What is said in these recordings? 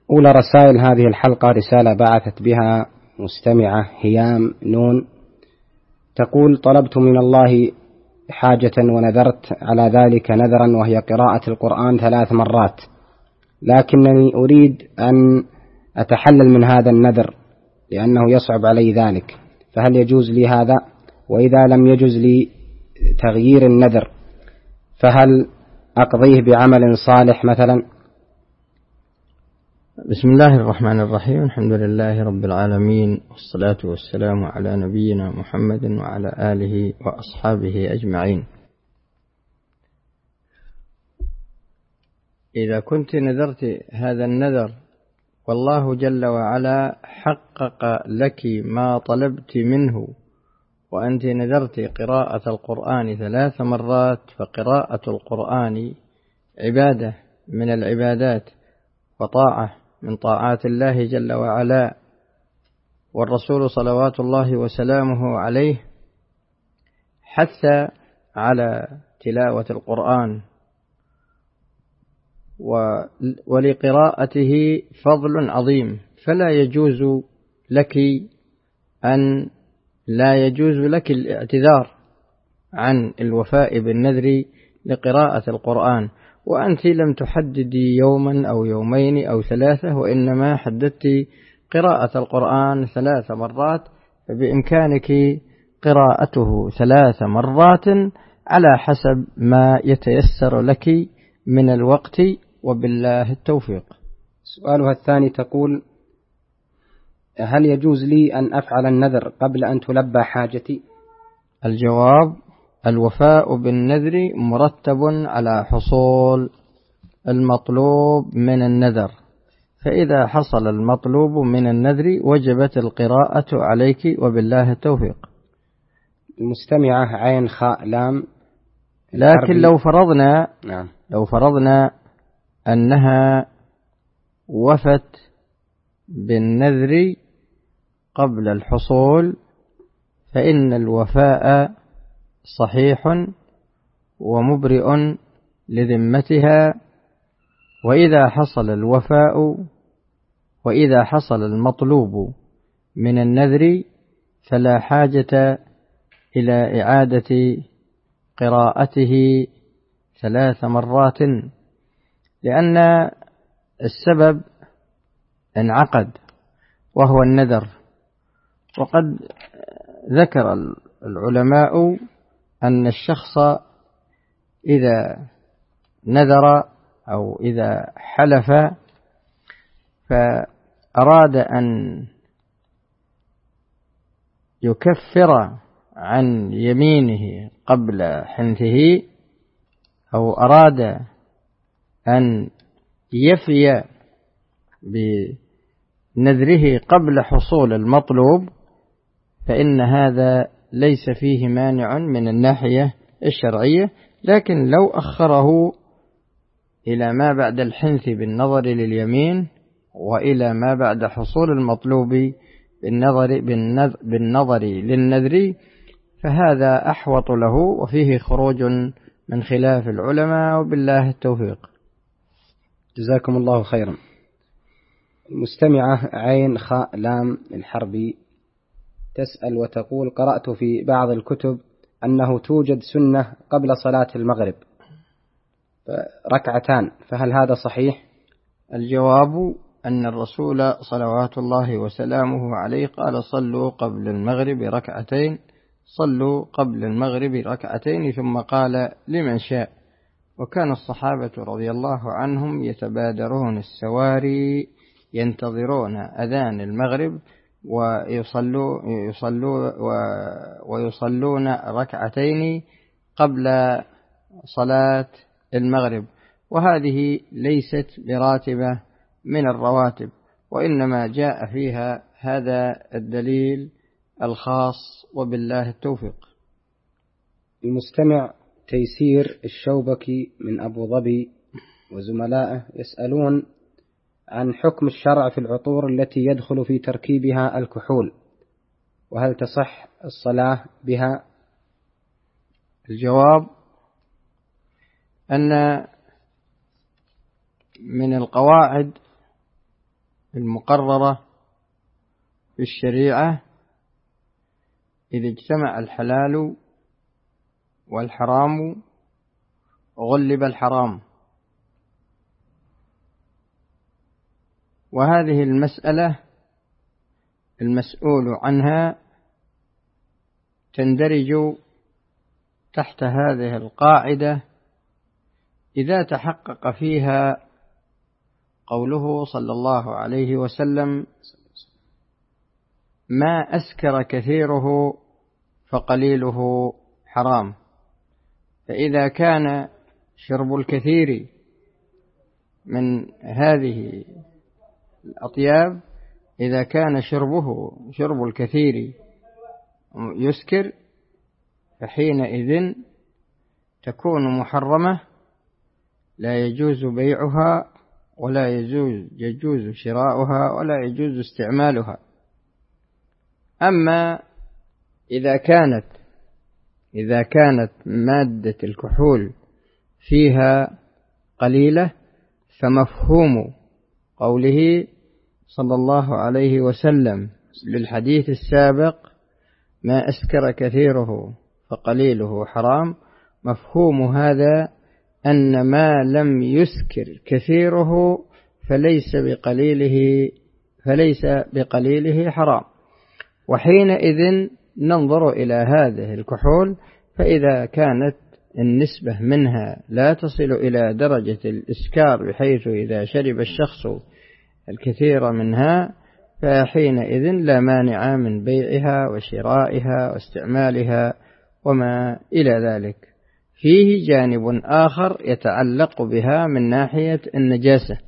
أولى رسائل هذه الحلقة رسالة بعثت بها مستمعة هيام نون، تقول: طلبت من الله حاجة ونذرت على ذلك نذرا، وهي قراءة القرآن 3 مرات، لكنني أريد أن أتحلل من هذا النذر لأنه يصعب علي ذلك، فهل يجوز لي هذا؟ وإذا لم يجوز لي تغيير النذر فهل أقضيه بعمل صالح مثلا؟ بسم الله الرحمن الرحيم. الحمد لله رب العالمين، والصلاة والسلام على نبينا محمد وعلى آله وأصحابه أجمعين. إذا كنت نذرت هذا النذر والله جل وعلا حقق لك ما طلبت منه، وأنت نذرت قراءة القرآن 3 مرات، فقراءة القرآن عبادة من العبادات وطاعة من طاعات الله جل وعلا، والرسول صلوات الله وسلامه عليه حث على تلاوة القرآن، ولقراءته فضل عظيم، فلا يجوز لك الاعتذار عن الوفاء بالنذر لقراءة القرآن، وأنت لم تحددي يوما أو يومين أو 3، وإنما حددت قراءة القرآن 3 مرات، فبإمكانك قراءته 3 مرات على حسب ما يتيسر لك من الوقت، وبالله التوفيق. سؤالها الثاني تقول: هل يجوز لي أن أفعل النذر قبل أن تلبى حاجتي؟ الجواب: الوفاء بالنذر مرتب على حصول المطلوب من النذر، فإذا حصل المطلوب من النذر وجبت القراءة عليك، وبالله التوفيق. المستمعة عين خاء لام. لكن لو فرضنا أنها وفت بالنذر قبل الحصول، فإن الوفاء صحيح ومبرئ لذمتها، وإذا حصل المطلوب من النذر فلا حاجة إلى إعادة قراءته 3 مرات، لأن السبب انعقد وهو النذر. وقد ذكر العلماء أن الشخص إذا نذر أو إذا حلف فأراد أن يكفر عن يمينه قبل حنثه، أو أراد أن يفي بنذره قبل حصول المطلوب، فإن هذا ليس فيه مانع من الناحية الشرعية، لكن لو أخره إلى ما بعد الحنث بالنظر لليمين، وإلى ما بعد حصول المطلوب بالنظر للنذر، فهذا أحوط له، وفيه خروج من خلاف العلماء، وبالله التوفيق. جزاكم الله خيرا. المستمعة عين خاء لام الحربي تسأل وتقول: قرأت في بعض الكتب أنه توجد سنة قبل صلاة المغرب 2 فهل هذا صحيح؟ الجواب: أن الرسول صلوات الله وسلامه عليه قال: صلوا قبل المغرب ركعتين، ثم قال: لمن شاء. وكان الصحابة رضي الله عنهم يتبادرون السواري ينتظرون أذان المغرب ويصلون 2 قبل صلاة المغرب، وهذه ليست براتبة من الرواتب، وإنما جاء فيها هذا الدليل الخاص، وبالله التوفيق. المستمع تيسير الشوبكي من أبو ظبي وزملائه يسألون عن حكم الشرع في العطور التي يدخل في تركيبها الكحول، وهل تصح الصلاة بها؟ الجواب: أن من القواعد المقررة في الشريعة إذا اجتمع الحلال والحرام غلب الحرام. وهذه المسألة المسؤول عنها تندرج تحت هذه القاعدة إذا تحقق فيها قوله صلى الله عليه وسلم: ما أسكر كثيره فقليله حرام. فإذا كان شرب الكثير من هذه الأطياب، إذا كان شرب الكثير يسكر، فحينئذ تكون محرمة، لا يجوز بيعها ولا يجوز شراؤها ولا يجوز استعمالها. أما إذا كانت مادة الكحول فيها قليلة، فمفهوم قوله صلى الله عليه وسلم للحديث السابق: ما أسكر كثيره فقليله حرام، مفهوم هذا أن ما لم يسكر كثيره فليس بقليله حرام. وحينئذ ننظر إلى هذه الكحول، فإذا كانت النسبة منها لا تصل إلى درجة الإسكار بحيث إذا شرب الشخص الكثير منها، فحينئذ لا مانع من بيعها وشرائها واستعمالها وما إلى ذلك. فيه جانب آخر يتعلق بها من ناحية النجاسة،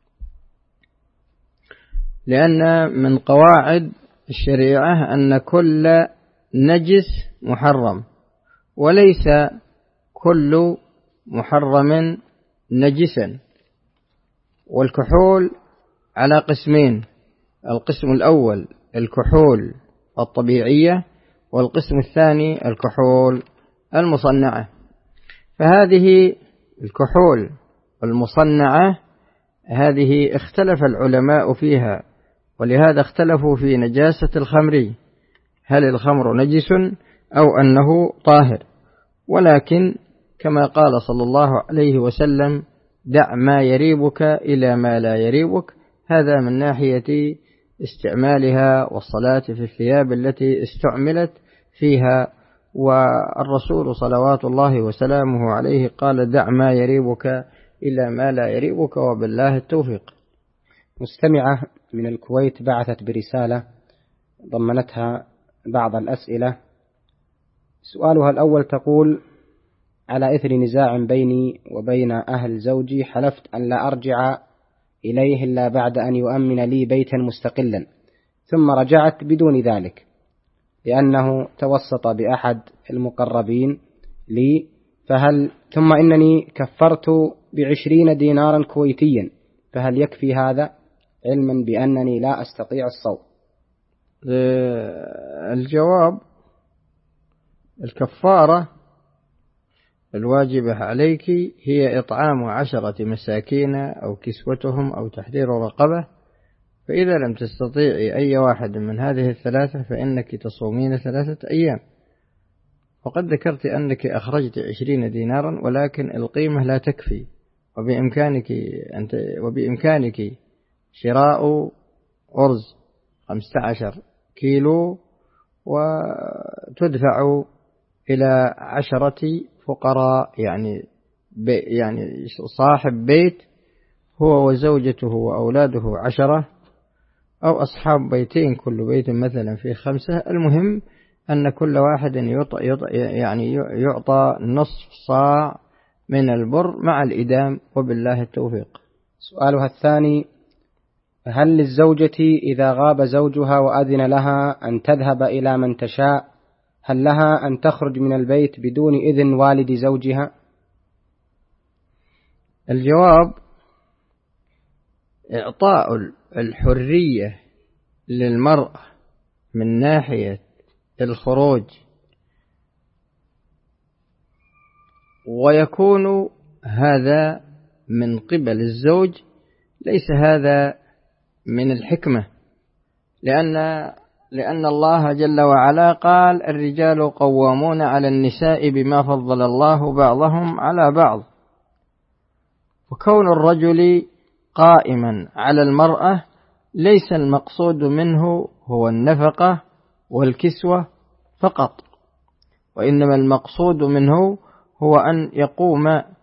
لأن من قواعد الشريعة أن كل نجس محرم، وليس كل محرم نجسا. والكحول على قسمين: القسم الأول الكحول الطبيعية، والقسم الثاني الكحول المصنعة. فهذه الكحول المصنعة هذه اختلف العلماء فيها، ولهذا اختلفوا في نجاسة الخمر، هل الخمر نجس أو أنه طاهر. ولكن كما قال صلى الله عليه وسلم: دع ما يريبك إلى ما لا يريبك. هذا من ناحية استعمالها والصلاة في الثياب التي استعملت فيها. والرسول صلوات الله وسلامه عليه قال: دع ما يريبك إلى ما لا يريبك، وبالله التوفيق. مستمعة من الكويت بعثت برسالة ضمنتها بعض الأسئلة. سؤالها الأول تقول: على إثر نزاع بيني وبين أهل زوجي، حلفت أن لا أرجع إليه إلا بعد أن يؤمن لي بيتا مستقلا، ثم رجعت بدون ذلك لأنه توسط بأحد المقربين لي، ثم إنني كفرت ب20 دينارا كويتيا، فهل يكفي هذا، علما بأنني لا أستطيع الصوم؟ الجواب: الكفارة الواجبة عليك هي إطعام 10 مساكين أو كسوتهم أو تحرير رقبة. فإذا لم تستطيعي أي واحد من هذه الثلاثة فإنك تصومين 3 أيام. وقد ذكرت أنك أخرجت 20 دينارا، ولكن القيمة لا تكفي، وبإمكانك شراء أرز 15 كيلو وتدفع إلى 10 فقراء، يعني صاحب بيت هو وزوجته وأولاده 10، أو أصحاب بيتين كل بيت مثلا فيه 5. المهم أن كل واحد يعطى نصف صاع من البر مع الإدام، وبالله التوفيق. سؤالها الثاني: هل للزوجة إذا غاب زوجها وأذن لها أن تذهب إلى من تشاء، هل لها أن تخرج من البيت بدون إذن والد زوجها؟ الجواب: إعطاء الحرية للمرأة من ناحية الخروج ويكون هذا من قبل الزوج، ليس هذا من الحكمة، لأن الله جل وعلا قال: الرجال قوامون على النساء بما فضل الله بعضهم على بعض. وكون الرجل قائما على المرأة ليس المقصود منه هو النفقة والكسوة فقط، وإنما المقصود منه هو أن يقوم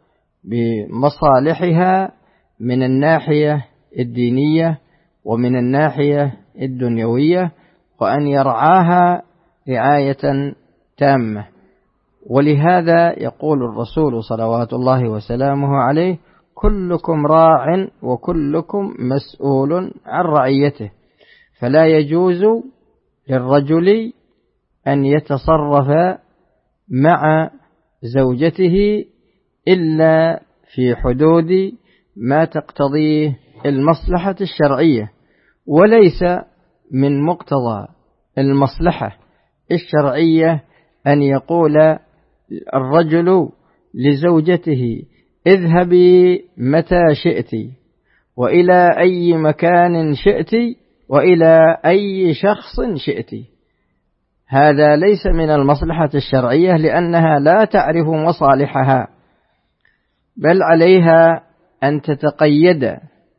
بمصالحها من الناحية الدينية ومن الناحية الدنيوية، وأن يرعاها رعاية تامة. ولهذا يقول الرسول صلوات الله وسلامه عليه: كلكم راع وكلكم مسؤول عن رعيته. فلا يجوز للرجل أن يتصرف مع زوجته إلا في حدود ما تقتضيه المصلحة الشرعية، وليس من مقتضى المصلحة الشرعية أن يقول الرجل لزوجته: اذهبي متى شئت، وإلى أي مكان شئت، وإلى أي شخص شئت. هذا ليس من المصلحة الشرعية، لأنها لا تعرف مصالحها، بل عليها أن تتقيد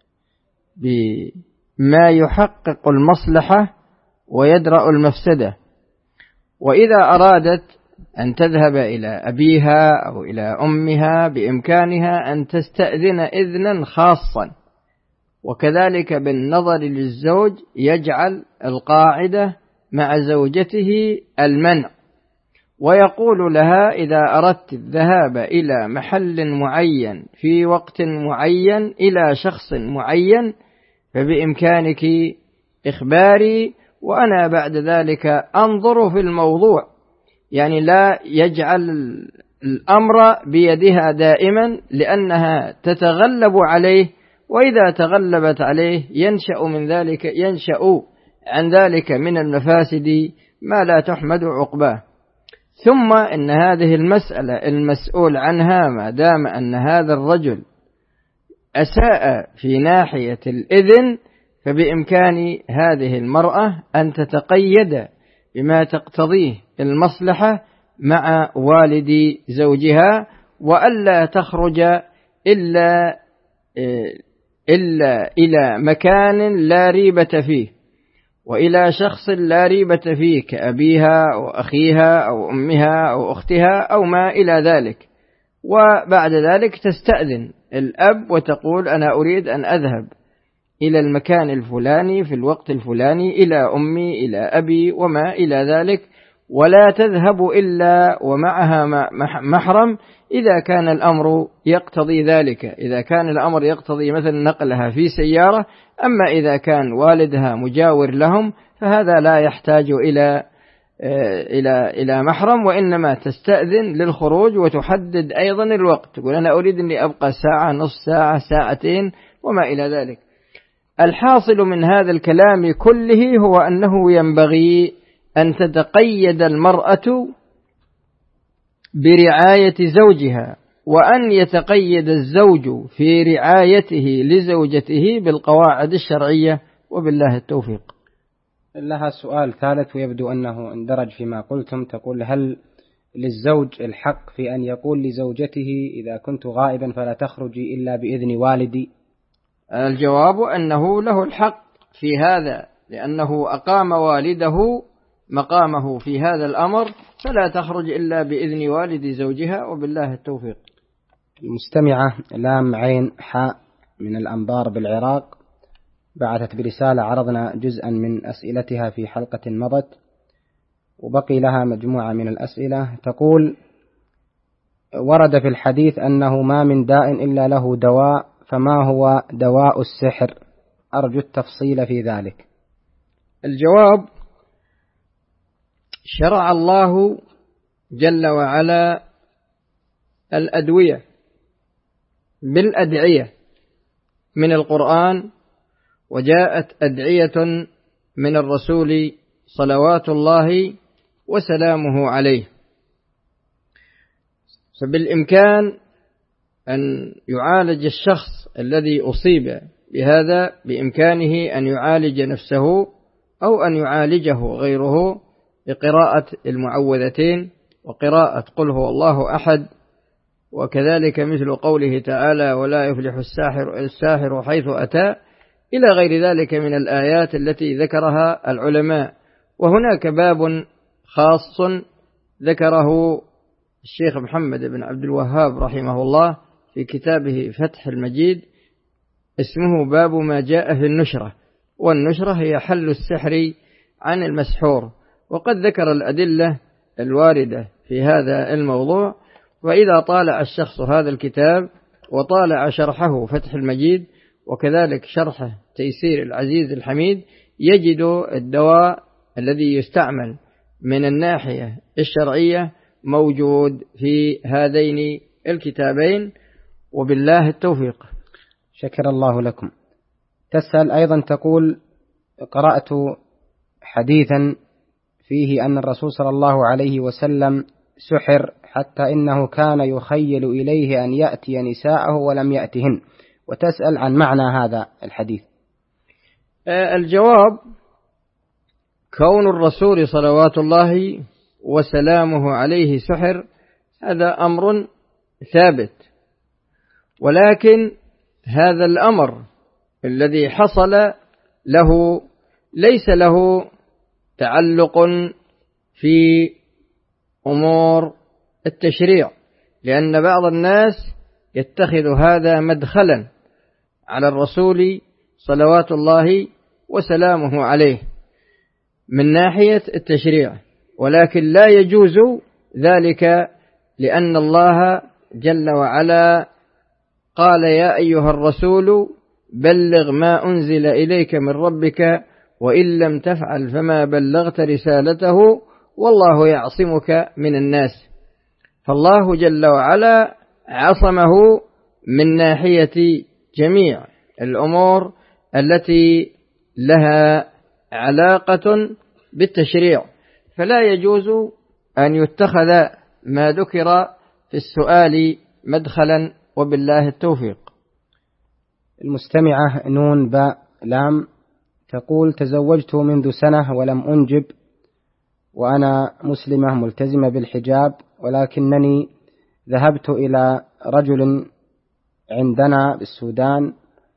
بما يحقق المصلحة ويدرأ المفسدة. وإذا أرادت أن تذهب إلى أبيها أو إلى أمها بإمكانها أن تستأذن إذنا خاصا. وكذلك بالنظر للزوج يجعل القاعدة مع زوجته المنع، ويقول لها: إذا أردت الذهاب إلى محل معين في وقت معين إلى شخص معين فبإمكانك إخباري، وأنا بعد ذلك أنظر في الموضوع. يعني لا يجعل الأمر بيدها دائما، لأنها تتغلب عليه، وإذا تغلبت عليه ينشأ عن ذلك من المفاسد ما لا تحمد عقباه. ثم إن هذه المسألة المسؤول عنها ما دام أن هذا الرجل أساء في ناحية الإذن، فبإمكان هذه المرأة أن تتقيد بما تقتضيه المصلحة مع والد زوجها، وألا تخرج إلا إلى مكان لا ريبة فيه، وإلى شخص لا ريبة فيه كأبيها أو أخيها أو أمها أو أختها أو ما إلى ذلك. وبعد ذلك تستأذن الأب وتقول: أنا أريد أن أذهب إلى المكان الفلاني في الوقت الفلاني إلى أمي إلى أبي وما إلى ذلك، ولا تذهب إلا ومعها محرم إذا كان الأمر يقتضي ذلك، إذا كان الأمر يقتضي مثلا نقلها في سيارة. أما إذا كان والدها مجاور لهم فهذا لا يحتاج إلى محرم، وإنما تستأذن للخروج وتحدد أيضا الوقت، تقول: أنا أريد أني أبقى ساعة، نصف ساعة، ساعتين وما إلى ذلك. الحاصل من هذا الكلام كله هو أنه ينبغي أن تتقيد المرأة برعاية زوجها، وأن يتقيد الزوج في رعايته لزوجته بالقواعد الشرعية، وبالله التوفيق. لها سؤال ثالث ويبدو أنه اندرج فيما قلتم. تقول: هل للزوج الحق في أن يقول لزوجته إذا كنت غائبا فلا تخرجي إلا بإذن والدي؟ الجواب أنه له الحق في هذا، لأنه أقام والده مقامه في هذا الأمر، فلا تخرج إلا بإذن والد زوجها، وبالله التوفيق. المستمعة لام عين حاء من الأنبار بالعراق بعثت برسالة عرضنا جزءا من أسئلتها في حلقة مضت، وبقي لها مجموعة من الأسئلة. تقول: ورد في الحديث أنه ما من داء إلا له دواء، فما هو دواء السحر؟ أرجو التفصيل في ذلك. الجواب: شرع الله جل وعلا الأدوية بالأدعية من القرآن، وجاءت أدعية من الرسول صلوات الله وسلامه عليه، فبالإمكان أن يعالج الشخص الذي أصيب بهذا بإمكانه أن يعالج نفسه أو أن يعالجه غيره بقراءة المعوذتين وقراءة قل هو الله أحد، وكذلك مثل قوله تعالى ولا يفلح الساحر حيث أتى، إلى غير ذلك من الآيات التي ذكرها العلماء. وهناك باب خاص ذكره الشيخ محمد بن عبد الوهاب رحمه الله في كتابه فتح المجيد، اسمه باب ما جاء في النشرة، والنشرة هي حل السحر عن المسحور، وقد ذكر الأدلة الواردة في هذا الموضوع. وإذا طالع الشخص هذا الكتاب وطالع شرحه فتح المجيد وكذلك شرحه تيسير العزيز الحميد، يجد الدواء الذي يستعمل من الناحية الشرعية موجود في هذين الكتابين، وبالله التوفيق. شكر الله لكم. تسأل أيضا تقول قرأت حديثا فيه أن الرسول صلى الله عليه وسلم سحر حتى إنه كان يخيل إليه أن يأتي نساءه ولم يأتهن، وتسأل عن معنى هذا الحديث. الجواب: كون الرسول صلوات الله وسلامه عليه سحر هذا أمر ثابت، ولكن هذا الأمر الذي حصل له ليس له تعلق في أمور التشريع، لأن بعض الناس يتخذ هذا مدخلا على الرسول صلوات الله وسلامه عليه من ناحية التشريع، ولكن لا يجوز ذلك، لأن الله جل وعلا قال يا أيها الرسول بلغ ما أنزل إليك من ربك وإن لم تفعل فما بلغت رسالته والله يعصمك من الناس. فالله جل وعلا عصمه من ناحية جميع الأمور التي لها علاقة بالتشريع، فلا يجوز أن يتخذ ما ذكر في السؤال مدخلا، وبالله التوفيق. المستمعة نون باء لام تقول تزوجت منذ سنة ولم أنجب، وأنا مسلمة ملتزمة بالحجاب، ولكنني ذهبت إلى رجل عندنا بالسودان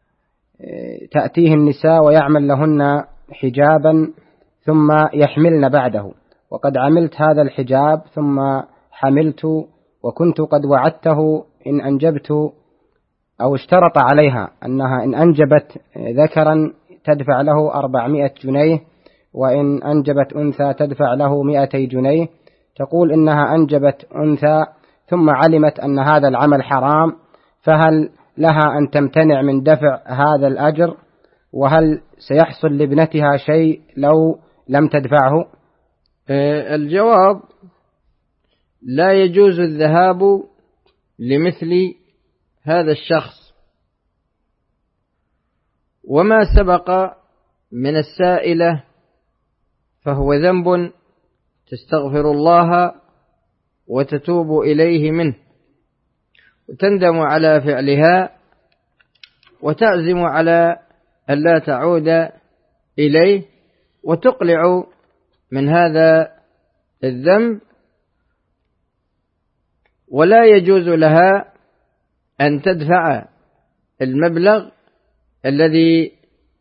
تأتيه النساء ويعمل لهن حجابا ثم يحملن بعده، وقد عملت هذا الحجاب ثم حملت، وكنت قد وعدته إن أنجبت أو اشترط عليها أنها إن أنجبت ذكرا تدفع له 400 جنيه، وإن أنجبت أنثى تدفع له 200 جنيه. تقول إنها أنجبت أنثى ثم علمت أن هذا العمل حرام، فهل لها أن تمتنع من دفع هذا الأجر؟ وهل سيحصل لابنتها شيء لو لم تدفعه؟ الجواب: لا يجوز الذهاب لمثل هذا الشخص، وما سبق من السائلة فهو ذنب تستغفر الله وتتوب إليه منه، وتندم على فعلها وتعزم على ألا تعود إليه وتقلع من هذا الذنب، ولا يجوز لها أن تدفع المبلغ الذي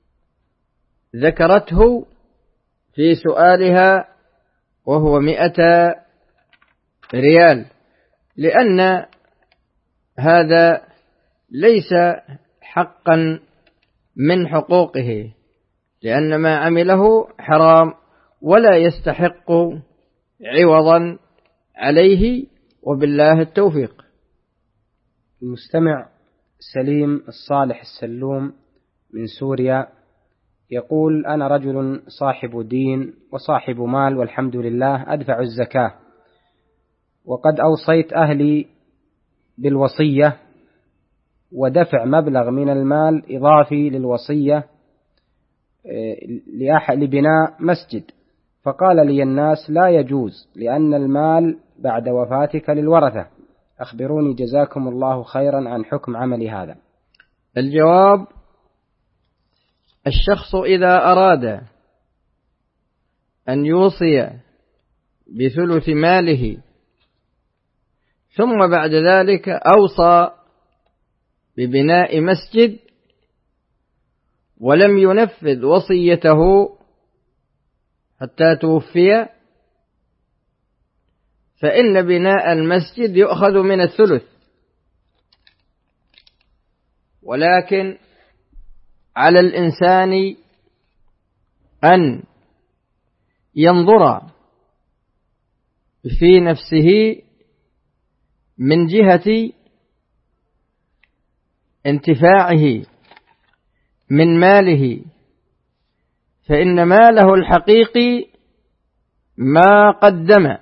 ذكرته في سؤالها وهو 100 ريال، لأن هذا ليس حقا من حقوقه، لأن ما عمله حرام ولا يستحق عوضا عليه، وبالله التوفيق. المستمع سليم الصالح السلوم من سوريا يقول أنا رجل صاحب دين وصاحب مال والحمد لله أدفع الزكاة، وقد أوصيت أهلي بالوصية ودفع مبلغ من المال إضافي للوصية لبناء مسجد، فقال لي الناس لا يجوز لأن المال بعد وفاتك للورثة، أخبروني جزاكم الله خيرا عن حكم عمل هذا. الجواب: الشخص إذا أراد أن يوصي بثلث ماله ثم بعد ذلك أوصى ببناء مسجد ولم ينفذ وصيته حتى توفي، فإن بناء المسجد يؤخذ من الثلث، ولكن على الإنسان أن ينظر في نفسه من جهة انتفاعه من ماله، فإن ماله الحقيقي ما قدم،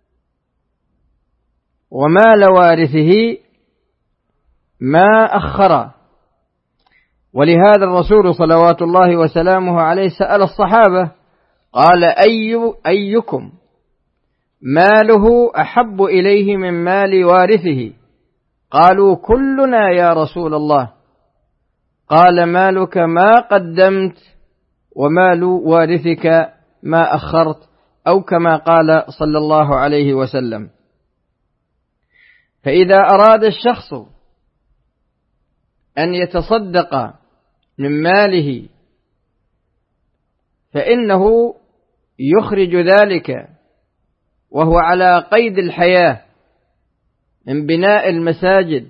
ومال وارثه ما أخر. ولهذا الرسول صلوات الله وسلامه عليه سأل الصحابة قال: أيكم ماله أحب إليه من مال وارثه؟ قالوا: كلنا يا رسول الله. قال: مالك ما قدمت ومال وارثك ما أخرت، أو كما قال صلى الله عليه وسلم. فإذا أراد الشخص أن يتصدق من ماله فإنه يخرج ذلك وهو على قيد الحياة من بناء المساجد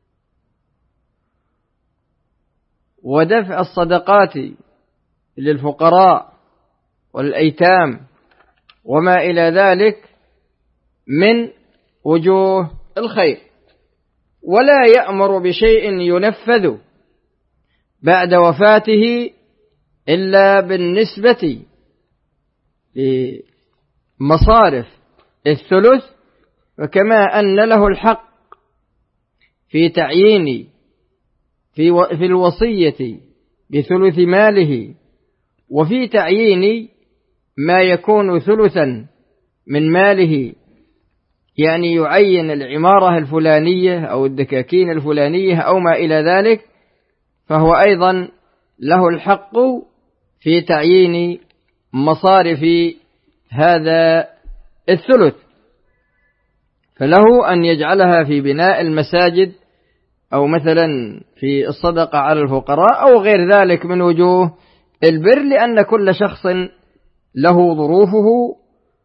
ودفع الصدقات للفقراء والأيتام وما إلى ذلك من وجوه الخير، ولا يأمر بشيء ينفذ بعد وفاته إلا بالنسبة لمصارف الثلث، وكما أن له الحق في تعيين في الوصية بثلث ماله، وفي تعيين ما يكون ثلثا من ماله، يعني يعين العمارة الفلانية أو الدكاكين الفلانية أو ما إلى ذلك، فهو أيضا له الحق في تعيين مصارف هذا الثلث، فله أن يجعلها في بناء المساجد أو مثلا في الصدقة على الفقراء أو غير ذلك من وجوه البر، لأن كل شخص له ظروفه.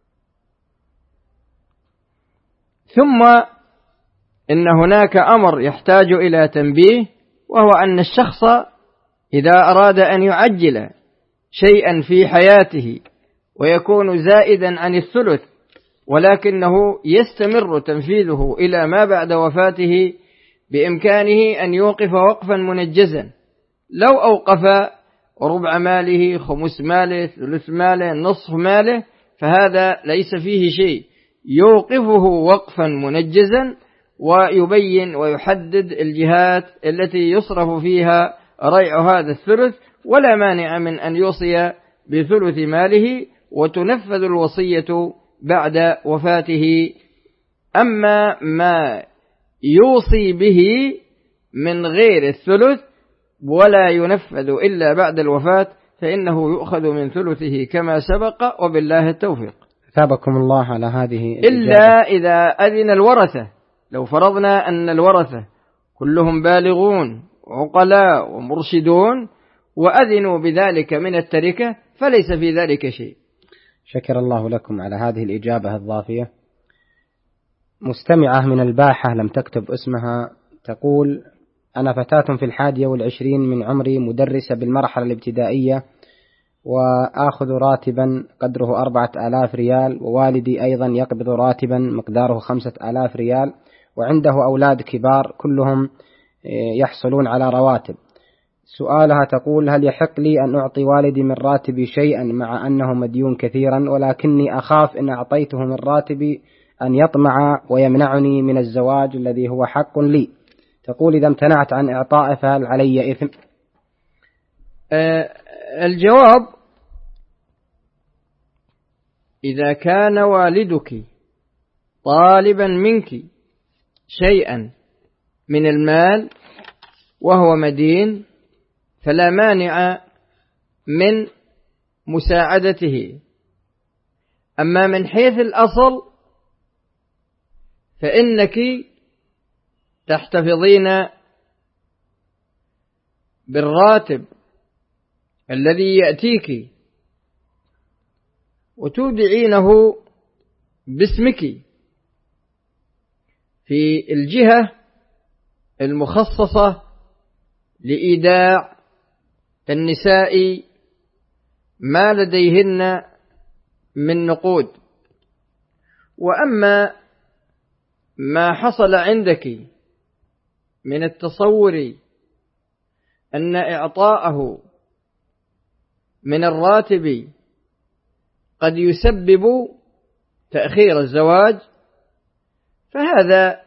ثم إن هناك أمر يحتاج إلى تنبيه، وهو أن الشخص إذا أراد أن يعجل شيئا في حياته ويكون زائدا عن الثلث ولكنه يستمر تنفيذه إلى ما بعد وفاته، بإمكانه أن يوقف وقفا منجزا. لو أوقف ربع ماله، خمس ماله، ثلث ماله، نصف ماله، فهذا ليس فيه شيء، يوقفه وقفا منجزا ويبين ويحدد الجهات التي يصرف فيها ريع هذا الثلث، ولا مانع من أن يوصي بثلث ماله وتنفذ الوصية بعد وفاته. أما ما يوصي به من غير الثلث ولا ينفذ إلا بعد الوفاة فإنه يؤخذ من ثلثه كما سبق، وبالله التوفيق. ثابكم الله على هذه إلا إذا أذن الورثة. لو فرضنا أن الورثة كلهم بالغون عقلاء ومرشدون وأذنوا بذلك من التركة فليس في ذلك شيء. شكر الله لكم على هذه الإجابة الضافية. مستمعة من الباحة لم تكتب اسمها تقول: أنا فتاة في 21 من عمري، مدرسة بالمرحلة الابتدائية، وآخذ راتبا قدره 4000 ريال، ووالدي أيضا يقبض راتبا مقداره 5000 ريال، وعنده أولاد كبار كلهم يحصلون على رواتب. سؤالها تقول: هل يحق لي أن أعطي والدي من راتبي شيئا مع أنه مديون كثيرا، ولكني أخاف إن أعطيته من راتبي أن يطمع ويمنعني من الزواج الذي هو حق لي. تقول: إذا امتنعت عن إعطائه فهل علي إثم؟ الجواب: إذا كان والدك طالبا منك شيئا من المال وهو مدين فلا مانع من مساعدته. أما من حيث الأصل فإنك تحتفظين بالراتب الذي يأتيك وتودعينه باسمك في الجهة المخصصة لإيداع النساء ما لديهن من نقود. وأما ما حصل عندك من التصور أن إعطاءه من الراتب قد يسبب تأخير الزواج، فهذا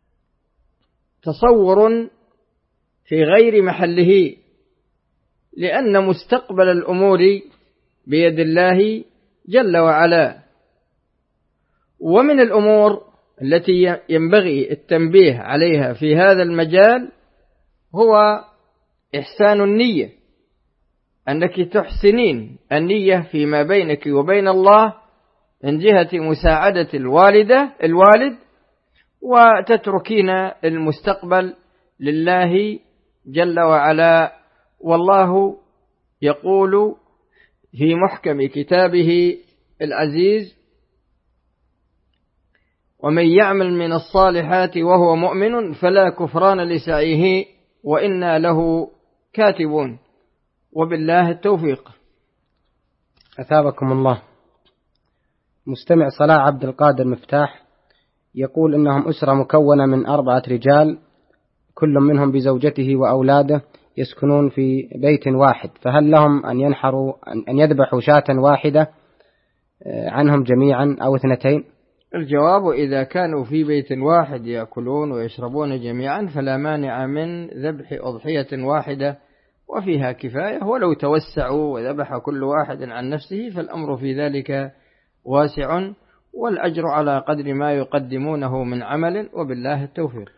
تصور في غير محله، لأن مستقبل الأمور بيد الله جل وعلا. ومن الأمور التي ينبغي التنبيه عليها في هذا المجال هو إحسان النية، أنك تحسنين النية فيما بينك وبين الله من جهة مساعدة الوالد، وتتركين المستقبل لله جل وعلا. والله يقول في محكم كتابه العزيز: ومن يعمل من الصالحات وهو مؤمن فلا كفران لسعيه وإنا له كاتبون. وبالله التوفيق. أثابكم الله. مستمع صلاح عبد القادر مفتاح يقول إنهم أسرة مكونة من 4 رجال، كل منهم بزوجته وأولاده يسكنون في بيت واحد، فهل لهم أن يذبحوا شاة واحدة عنهم جميعا أو 2؟ الجواب: إذا كانوا في بيت واحد يأكلون ويشربون جميعا فلا مانع من ذبح أضحية واحدة وفيها كفاية، ولو توسعوا وذبح كل واحد عن نفسه فالأمر في ذلك واسع، والأجر على قدر ما يقدمونه من عمل، وبالله التوفيق.